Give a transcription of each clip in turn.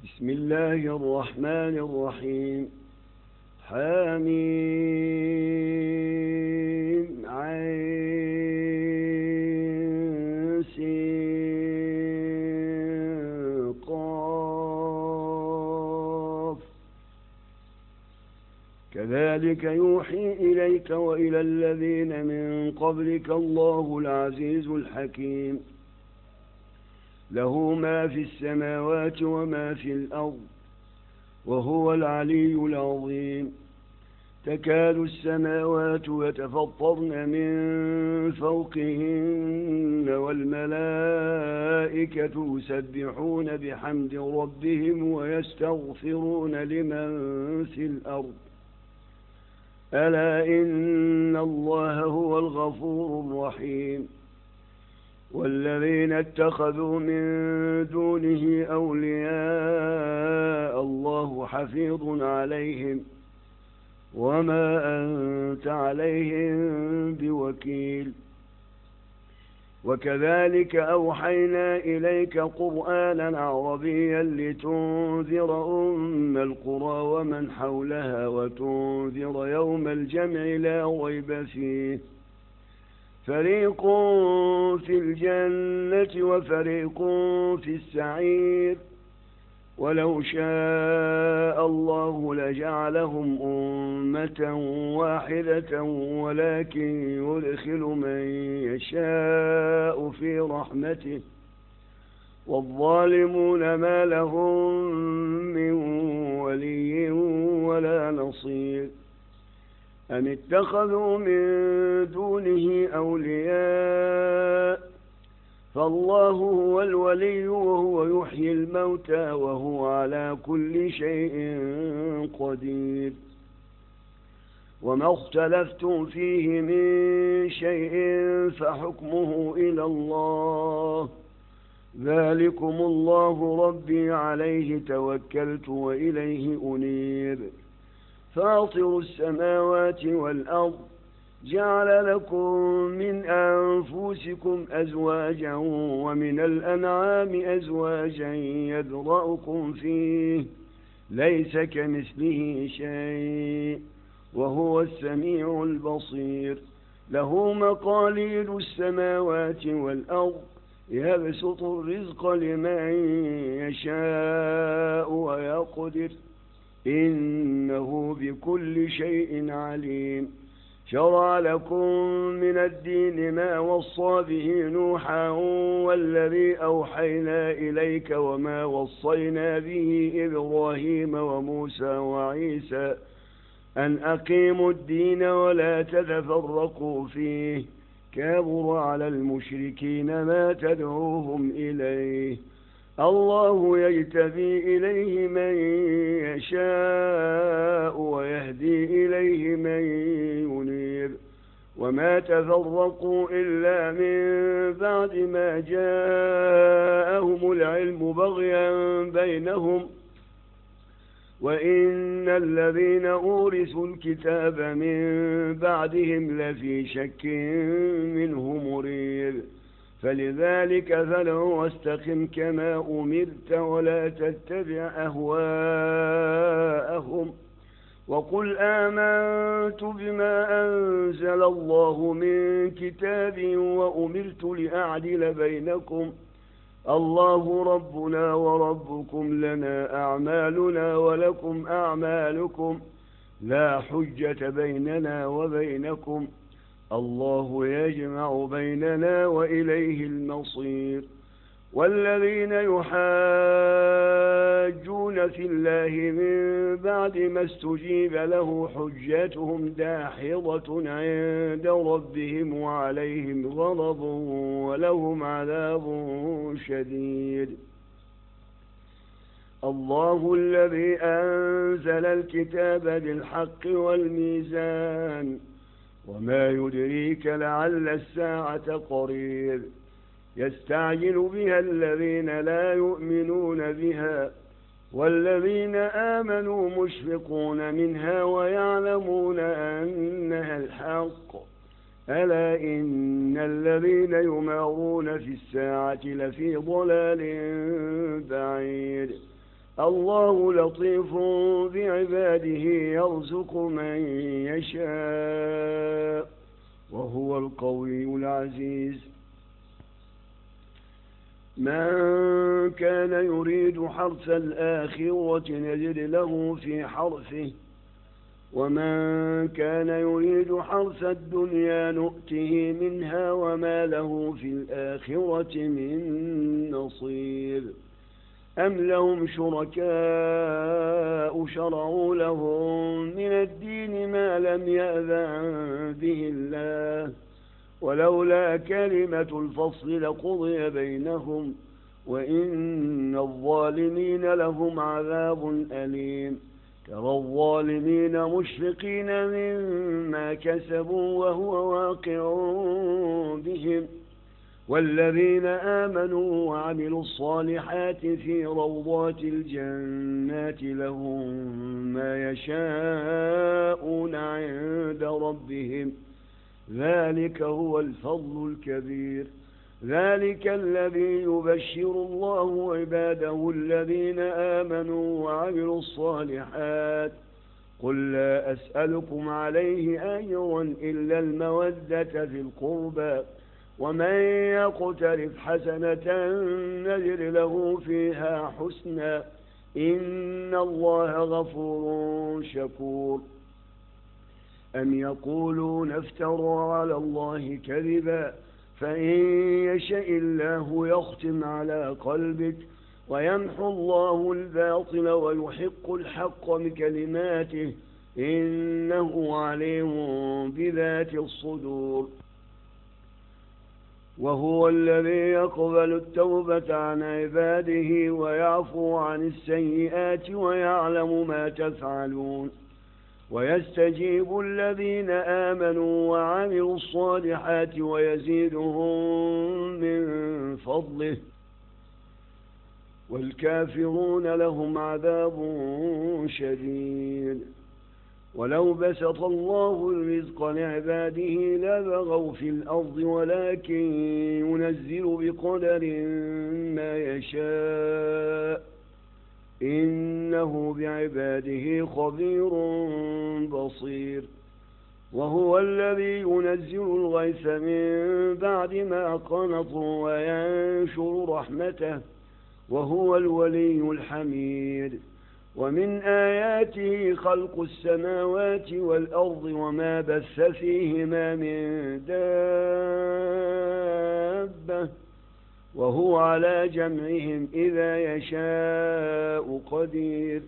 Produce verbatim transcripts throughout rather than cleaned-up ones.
بسم الله الرحمن الرحيم. حميم عين سين قاف. كذلك يوحي إليك وإلى الذين من قبلك الله العزيز الحكيم. له ما في السماوات وما في الأرض وهو العلي العظيم. تكاد السماوات يتفطرن من فوقهن والملائكة يسبحون بحمد ربهم ويستغفرون لمن في الأرض ألا إن الله هو الغفور الرحيم. والذين اتخذوا من دونه أولياء الله حفيظ عليهم وما أنت عليهم بوكيل. وكذلك أوحينا إليك قرآنا عربيا لتنذر أم القرى ومن حولها وتنذر يوم الجمع لا ريب فيه. فريق في الجنة وفريق في السعير. ولو شاء الله لجعلهم أمة واحدة ولكن يدخل من يشاء في رحمته والظالمون ما لهم من ولي ولا نصير. أم اتخذوا من دونه أولياء فالله هو الولي وهو يحيي الموتى وهو على كل شيء قدير. وما اختلفتم فيه من شيء فحكمه إلى الله. ذلكم الله ربي عليه توكلت وإليه أنيب. فاطر السماوات والأرض جعل لكم من أنفسكم أزواجا ومن الأنعام أزواجا يذرأكم فيه ليس كمثله شيء وهو السميع البصير. له مقاليد السماوات والأرض يبسط الرزق لمن يشاء ويقدر إنه بكل شيء عليم. شرع لكم من الدين ما وصى به نوحا والذي أوحينا إليك وما وصينا به إبراهيم وموسى وعيسى أن أقيموا الدين ولا تتفرقوا فيه كبر على المشركين ما تدعوهم إليه. الله يجتبي إليه من يشاء ويهدي إليه من ينيب. وما تفرقوا إلا من بعد ما جاءهم العلم بغيا بينهم وإن الذين أورثوا الكتاب من بعدهم لفي شك منه مريب. فلذلك فادع واستقم كما أمرت ولا تتبع أهواءهم وقل آمنت بما أنزل الله من كتاب وأمرت لأعدل بينكم الله ربنا وربكم لنا أعمالنا ولكم أعمالكم لا حجة بيننا وبينكم الله يجمع بيننا وإليه المصير. والذين يحاجون في الله من بعد ما استجيب له حجتهم داحضة عند ربهم وعليهم غضب ولهم عذاب شديد. الله الذي أنزل الكتاب بالحق والميزان وما يدريك لعل الساعة قريب. يستعجل بها الذين لا يؤمنون بها والذين آمنوا مشفقون منها ويعلمون أنها الحق. ألا إن الذين يمارون في الساعة لفي ضلال بعيد. الله لطيف بعباده يرزق من يشاء وهو القوي العزيز. من كان يريد حرث الآخرة نزد له في حرثه ومن كان يريد حرث الدنيا نؤته منها وما له في الآخرة من نصير. أم لهم شركاء شرعوا لهم من الدين ما لم يأذن به الله ولولا كلمة الفصل لقضي بينهم وإن الظالمين لهم عذاب أليم. ترى الظالمين مشفقين مما كسبوا وهو واقع بهم والذين آمنوا وعملوا الصالحات في روضات الجنات لهم ما يشاءون عند ربهم ذلك هو الفضل الكبير. ذلك الذي يبشر الله عباده الذين آمنوا وعملوا الصالحات قل لا أسألكم عليه أجرا إلا المودة في القربى ومن يقترف حسنة نزد له فيها حسنا إن الله غفور شكور. أم يقولون افترى على الله كذبا فإن يشاء الله يختم على قلبك ويمحو الله الباطل ويحق الحق بكلماته إنه عليم بذات الصدور. وهو الذي يقبل التوبة عن عباده ويعفو عن السيئات ويعلم ما تفعلون ويستجيب الذين آمنوا وعملوا الصالحات ويزيدهم من فضله والكافرون لهم عذاب شديد. ولو بسط الله الرزق لعباده لبغوا في الأرض ولكن ينزل بقدر ما يشاء إنه بعباده خبير بصير. وهو الذي ينزل الغيث من بعد ما قنطوا وينشر رحمته وهو الولي الحميد. ومن آياته خلق السماوات والأرض وما بث فيهما من دابة وهو على جمعهم إذا يشاء قدير.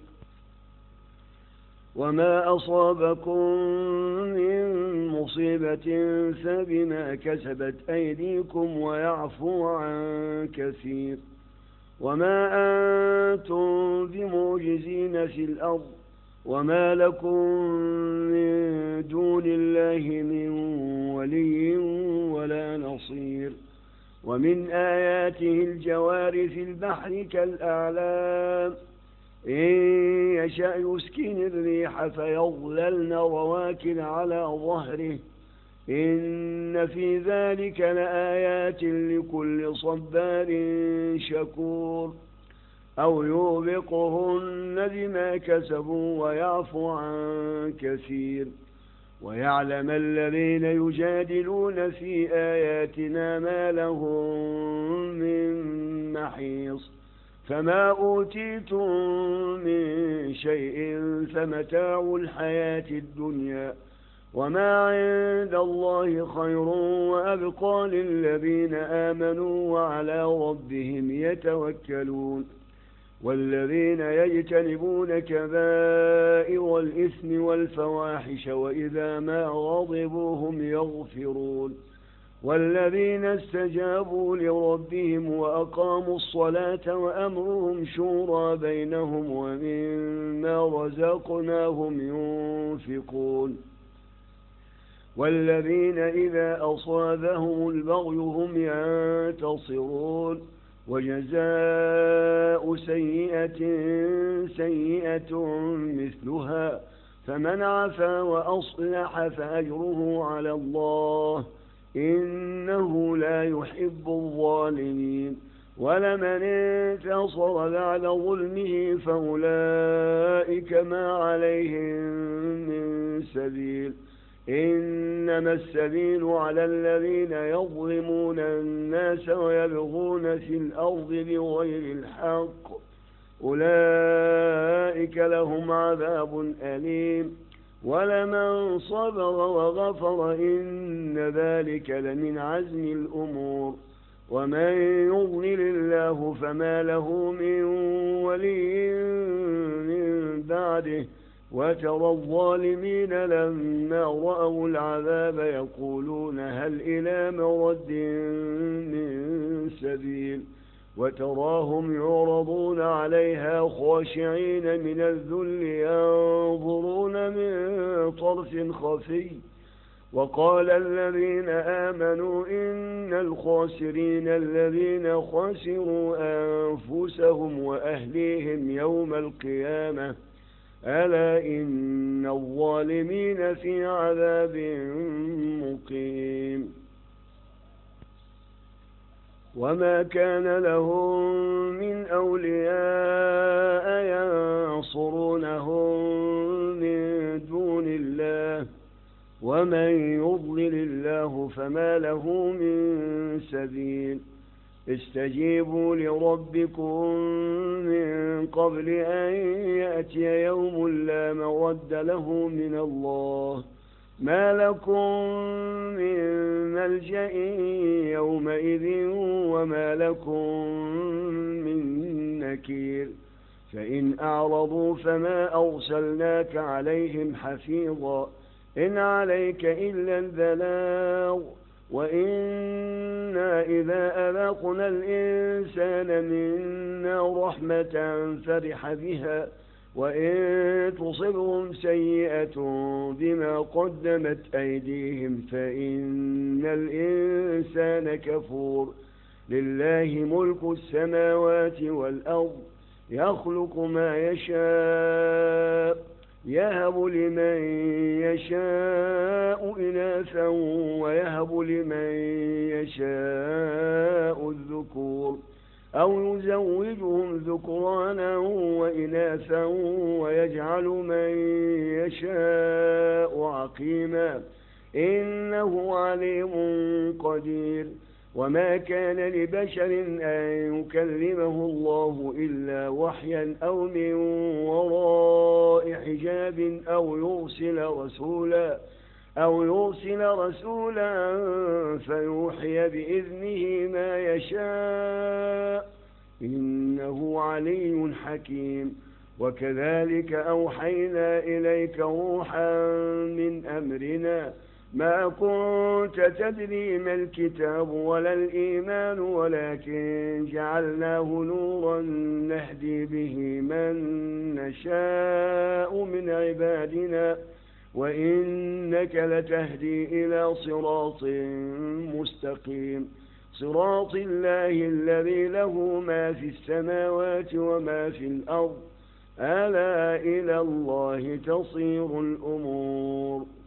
وما أصابكم من مصيبة فبما كسبت أيديكم ويعفو عن كثير. وما أنتم بمعجزين في الأرض وما لكم من دون الله من ولي ولا نصير. ومن آياته الجوار في البحر كالأعلام إن يشأ يسكن الريح فيظللن رواكد على ظهره إن في ذلك لآيات لكل صبار شكور. أو يوبقهن بما كسبوا ويعفو عن كثير. ويعلم الذين يجادلون في آياتنا ما لهم من محيص. فما أوتيتم من شيء فمتاع الحياة الدنيا وما عند الله خير وأبقى للذين آمنوا وعلى ربهم يتوكلون. والذين يجتنبون كبائر الإثم والفواحش وإذا ما غضبوا هم يغفرون. والذين استجابوا لربهم وأقاموا الصلاة وأمرهم شورى بينهم ومما رزقناهم ينفقون. والذين إذا أصابهم البغي هم ينتصرون. وجزاء سيئة سيئة مثلها فمن عفا وأصلح فأجره على الله إنه لا يحب الظالمين. ولمن انتصر بعد ظلمه فأولئك ما عليهم من سبيل إنما السبيل على الذين يظلمون الناس ويبغون في الأرض بغير الحق أولئك لهم عذاب أليم ولمن صبر وغفر إن ذلك لمن عزم الأمور ومن يضلل الله فما له من ولي من بعده وترى الظالمين لما رأوا العذاب يقولون هل إلى مرد من سبيل وتراهم يعرضون عليها خاشعين من الذل ينظرون من طرف خفي وقال الذين آمنوا إن الخاسرين الذين خسروا أنفسهم وأهليهم يوم القيامة ألا إن الظالمين في عذاب مقيم وما كان لهم من أولياء ينصرونهم من دون الله ومن يضلل الله فما له من سبيل استجيبوا لربكم من قبل أن يأتي يوم لا مرد له من الله ما لكم من ملجأ يومئذ وما لكم من نكير فإن أعرضوا فما أرسلناك عليهم حفيظا إن عليك إلا البلاغ وإنا إذا أذقنا الإنسان منا رحمة فرح بها وإن تصبهم سيئة بما قدمت أيديهم فإن الإنسان كفور لله ملك السماوات والأرض يخلق ما يشاء يهب لمن يشاء إناثا ويهب لمن يشاء الذكور أو يزوجهم ذكرانا وإناثا ويجعل من يشاء عقيما إنه عليم قدير وما كان لبشر أن يكلمه الله إلا وحيا أو من وراء حجاب أو يرسل رسولا أو يرسل رسولا فيوحي بإذنه ما يشاء إنه علي حكيم وكذلك أوحينا إليك روحا من أمرنا ما كنت تدري ما الكتاب ولا الإيمان ولكن جعلناه نورا نهدي به من نشاء من عبادنا وإنك لتهدي إلى صراط مستقيم صراط الله الذي له ما في السماوات وما في الأرض ألا إلى الله تصير الأمور